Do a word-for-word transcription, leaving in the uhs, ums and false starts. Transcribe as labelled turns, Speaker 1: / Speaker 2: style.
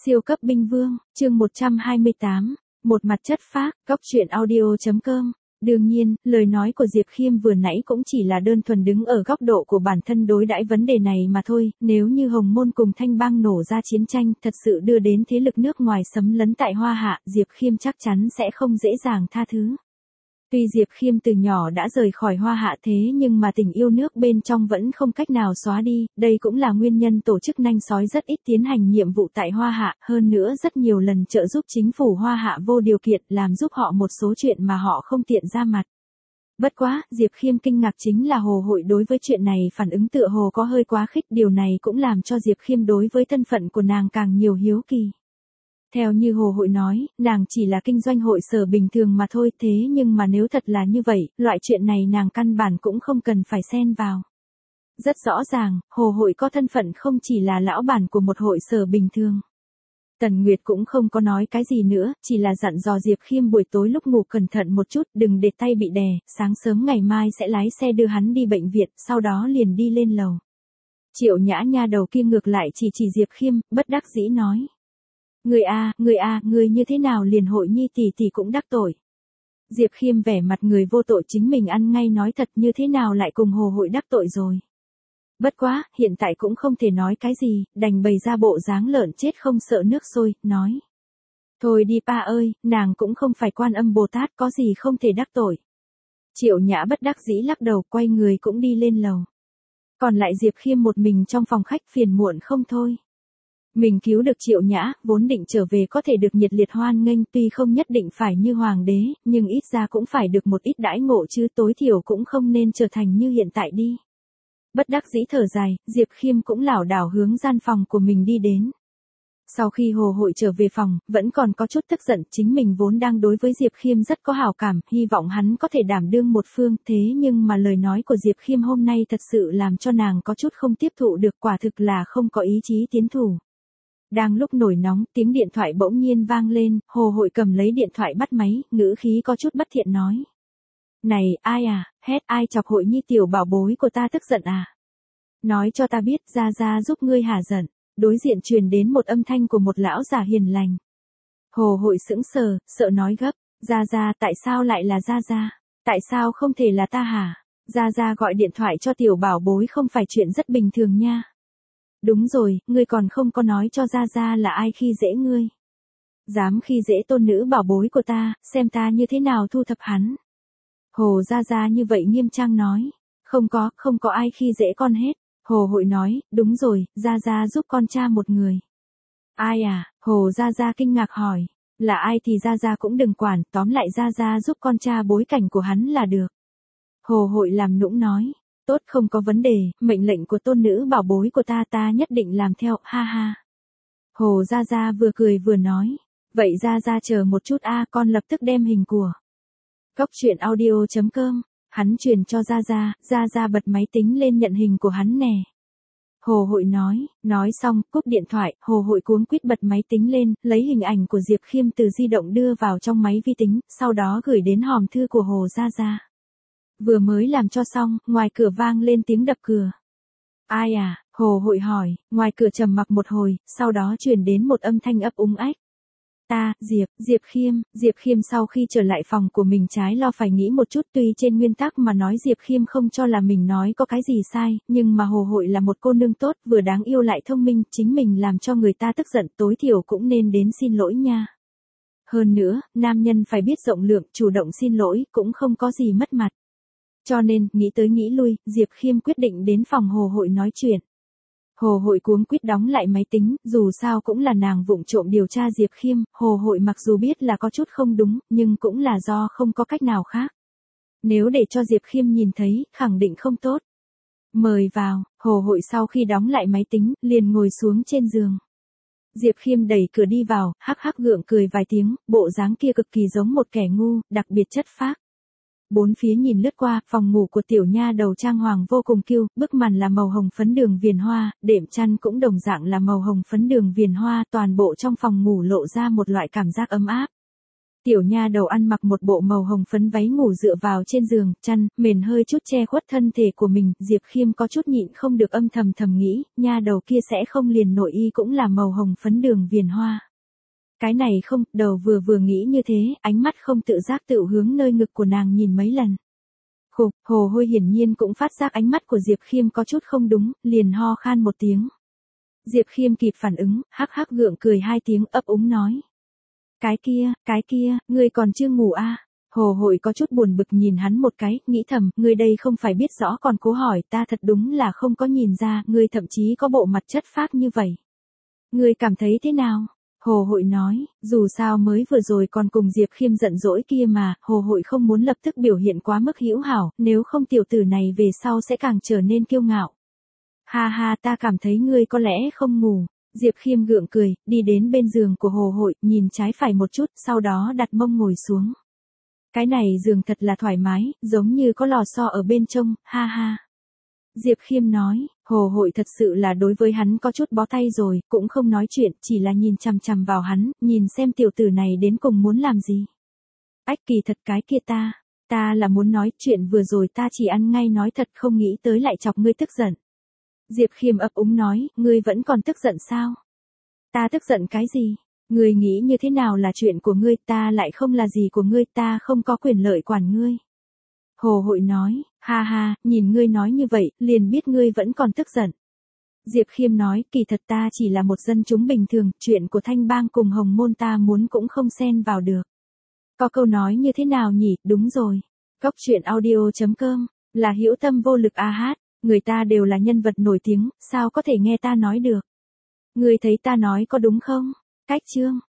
Speaker 1: Siêu cấp binh vương, chương một trăm hai mươi tám, một mặt chất phác, góc truyện audio.com. Đương nhiên, lời nói của Diệp Khiêm vừa nãy cũng chỉ là đơn thuần đứng ở góc độ của bản thân đối đãi vấn đề này mà thôi, nếu như Hồng Môn cùng Thanh Bang nổ ra chiến tranh thật sự đưa đến thế lực nước ngoài xâm lấn tại Hoa Hạ, Diệp Khiêm chắc chắn sẽ không dễ dàng tha thứ. Tuy Diệp Khiêm từ nhỏ đã rời khỏi Hoa Hạ thế nhưng mà tình yêu nước bên trong vẫn không cách nào xóa đi, đây cũng là nguyên nhân tổ chức nanh sói rất ít tiến hành nhiệm vụ tại Hoa Hạ, hơn nữa rất nhiều lần trợ giúp chính phủ Hoa Hạ vô điều kiện làm giúp họ một số chuyện mà họ không tiện ra mặt. Bất quá, Diệp Khiêm kinh ngạc chính là Hồ Hội đối với chuyện này phản ứng tựa hồ có hơi quá khích, điều này cũng làm cho Diệp Khiêm đối với thân phận của nàng càng nhiều hiếu kỳ. Theo như Hồ Hội nói, nàng chỉ là kinh doanh hội sở bình thường mà thôi, thế nhưng mà nếu thật là như vậy, loại chuyện này nàng căn bản cũng không cần phải xen vào. Rất rõ ràng, Hồ Hội có thân phận không chỉ là lão bản của một hội sở bình thường. Tần Nguyệt cũng không có nói cái gì nữa, chỉ là dặn dò Diệp Khiêm buổi tối lúc ngủ cẩn thận một chút, đừng để tay bị đè, sáng sớm ngày mai sẽ lái xe đưa hắn đi bệnh viện, sau đó liền đi lên lầu. Triệu Nhã nha đầu kia ngược lại chỉ chỉ Diệp Khiêm, bất đắc dĩ nói. Người a, người a, người như thế nào liền Hội nhi tỷ tỷ cũng đắc tội. Diệp Khiêm vẻ mặt người vô tội chính mình ăn ngay nói thật, như thế nào lại cùng Hồ Hội đắc tội rồi. Bất quá, hiện tại cũng không thể nói cái gì, đành bày ra bộ dáng lợn chết không sợ nước sôi, nói. Thôi đi pa ơi, nàng cũng không phải Quan Âm Bồ Tát, có gì không thể đắc tội. Triệu Nhã bất đắc dĩ lắc đầu, quay người cũng đi lên lầu. Còn lại Diệp Khiêm một mình trong phòng khách phiền muộn không thôi. Mình cứu được Triệu Nhã, vốn định trở về có thể được nhiệt liệt hoan nghênh, tuy không nhất định phải như hoàng đế, nhưng ít ra cũng phải được một ít đãi ngộ chứ, tối thiểu cũng không nên trở thành như hiện tại đi. Bất đắc dĩ thở dài, Diệp Khiêm cũng lảo đảo hướng gian phòng của mình đi đến. Sau khi Hồ Hội trở về phòng, vẫn còn có chút tức giận, chính mình vốn đang đối với Diệp Khiêm rất có hảo cảm, hy vọng hắn có thể đảm đương một phương, thế nhưng mà lời nói của Diệp Khiêm hôm nay thật sự làm cho nàng có chút không tiếp thụ được, quả thực là không có ý chí tiến thủ. Đang lúc nổi nóng, tiếng điện thoại bỗng nhiên vang lên, Hồ Hội cầm lấy điện thoại bắt máy, ngữ khí có chút bất thiện nói. Này, ai à, hét ai chọc Hội nhi tiểu bảo bối của ta tức giận à? Nói cho ta biết, ra ra giúp ngươi hả giận. Đối diện truyền đến một âm thanh của một lão già hiền lành. Hồ Hội sững sờ, sợ nói gấp, ra ra tại sao lại là ra ra? Tại sao không thể là ta hả? Ra ra gọi điện thoại cho tiểu bảo bối không phải chuyện rất bình thường nha. Đúng rồi, ngươi còn không có nói cho ra ra là ai khi dễ ngươi. Dám khi dễ tôn nữ bảo bối của ta, xem ta như thế nào thu thập hắn. Hồ ra ra như vậy nghiêm trang nói. Không có, không có ai khi dễ con hết. Hồ Hội nói, đúng rồi, ra ra giúp con cha một người. Ai à, Hồ ra ra kinh ngạc hỏi. Là ai thì ra ra cũng đừng quản, tóm lại ra ra giúp con cha bối cảnh của hắn là được. Hồ Hội làm nũng nói. Tốt, không có vấn đề, mệnh lệnh của tôn nữ bảo bối của ta ta nhất định làm theo, ha ha. Hồ Gia Gia vừa cười vừa nói. Vậy Gia Gia chờ một chút a, con lập tức đem hình của. Góc truyện audio.com, hắn truyền cho Gia Gia, Gia Gia bật máy tính lên nhận hình của hắn nè. Hồ Hội nói, nói xong, cúp điện thoại, Hồ Hội cuống quýt bật máy tính lên, lấy hình ảnh của Diệp Khiêm từ di động đưa vào trong máy vi tính, sau đó gửi đến hòm thư của Hồ Gia Gia. Vừa mới làm cho xong, ngoài cửa vang lên tiếng đập cửa. Ai à, Hồ Hội hỏi, ngoài cửa trầm mặc một hồi, sau đó truyền đến một âm thanh ấp úng ách. Ta, Diệp, Diệp Khiêm, Diệp Khiêm sau khi trở lại phòng của mình trái lo phải nghĩ một chút, tuy trên nguyên tắc mà nói Diệp Khiêm không cho là mình nói có cái gì sai, nhưng mà Hồ Hội là một cô nương tốt, vừa đáng yêu lại thông minh, chính mình làm cho người ta tức giận, tối thiểu cũng nên đến xin lỗi nha. Hơn nữa, nam nhân phải biết rộng lượng, chủ động xin lỗi, cũng không có gì mất mặt. Cho nên, nghĩ tới nghĩ lui, Diệp Khiêm quyết định đến phòng Hồ Hội nói chuyện. Hồ Hội cuống quýt đóng lại máy tính, dù sao cũng là nàng vụng trộm điều tra Diệp Khiêm, Hồ Hội mặc dù biết là có chút không đúng, nhưng cũng là do không có cách nào khác. Nếu để cho Diệp Khiêm nhìn thấy, khẳng định không tốt. Mời vào, Hồ Hội sau khi đóng lại máy tính, liền ngồi xuống trên giường. Diệp Khiêm đẩy cửa đi vào, hắc hắc gượng cười vài tiếng, bộ dáng kia cực kỳ giống một kẻ ngu, đặc biệt chất phác. Bốn phía nhìn lướt qua, phòng ngủ của tiểu nha đầu trang hoàng vô cùng cute, bức màn là màu hồng phấn đường viền hoa, đệm chăn cũng đồng dạng là màu hồng phấn đường viền hoa, toàn bộ trong phòng ngủ lộ ra một loại cảm giác ấm áp. Tiểu nha đầu ăn mặc một bộ màu hồng phấn váy ngủ dựa vào trên giường, chăn, mền hơi chút che khuất thân thể của mình, Diệp Khiêm có chút nhịn không được âm thầm thầm nghĩ, nha đầu kia sẽ không liền nội y cũng là màu hồng phấn đường viền hoa. Cái này không, đầu vừa vừa nghĩ như thế, ánh mắt không tự giác tự hướng nơi ngực của nàng nhìn mấy lần. Khục, Hồ Hôi hiển nhiên cũng phát giác ánh mắt của Diệp Khiêm có chút không đúng, liền ho khan một tiếng. Diệp Khiêm kịp phản ứng, hắc hắc gượng cười hai tiếng ấp úng nói. Cái kia, cái kia, ngươi còn chưa ngủ à? Hồ Hội có chút buồn bực nhìn hắn một cái, nghĩ thầm, ngươi đây không phải biết rõ còn cố hỏi, ta thật đúng là không có nhìn ra, ngươi thậm chí có bộ mặt chất phác như vậy. Ngươi cảm thấy thế nào? Hồ Hội nói, dù sao mới vừa rồi còn cùng Diệp Khiêm giận dỗi kia mà, Hồ Hội không muốn lập tức biểu hiện quá mức hữu hảo, nếu không tiểu tử này về sau sẽ càng trở nên kiêu ngạo. Ha ha, ta cảm thấy ngươi có lẽ không ngủ. Diệp Khiêm gượng cười, đi đến bên giường của Hồ Hội, nhìn trái phải một chút, sau đó đặt mông ngồi xuống. Cái này giường thật là thoải mái, giống như có lò xo ở bên trong, ha ha. Diệp Khiêm nói, Hồ Hội thật sự là đối với hắn có chút bó tay rồi, cũng không nói chuyện, chỉ là nhìn chằm chằm vào hắn, nhìn xem tiểu tử này đến cùng muốn làm gì. Ách kỳ thật cái kia ta, ta là muốn nói chuyện vừa rồi ta chỉ ăn ngay nói thật không nghĩ tới lại chọc ngươi tức giận. Diệp Khiêm ấp úng nói, ngươi vẫn còn tức giận sao? Ta tức giận cái gì? Ngươi nghĩ như thế nào là chuyện của ngươi, ta lại không là gì của ngươi, ta không có quyền lợi quản ngươi. Hồ Hội nói, ha ha, nhìn ngươi nói như vậy, liền biết ngươi vẫn còn tức giận. Diệp Khiêm nói, kỳ thật ta chỉ là một dân chúng bình thường, chuyện của Thanh Bang cùng Hồng Môn ta muốn cũng không xen vào được. Có câu nói như thế nào nhỉ, đúng rồi. Cóc truyện audio chấm com, là hữu tâm vô lực a hát, người ta đều là nhân vật nổi tiếng, sao có thể nghe ta nói được. Ngươi thấy ta nói có đúng không? Cách chương.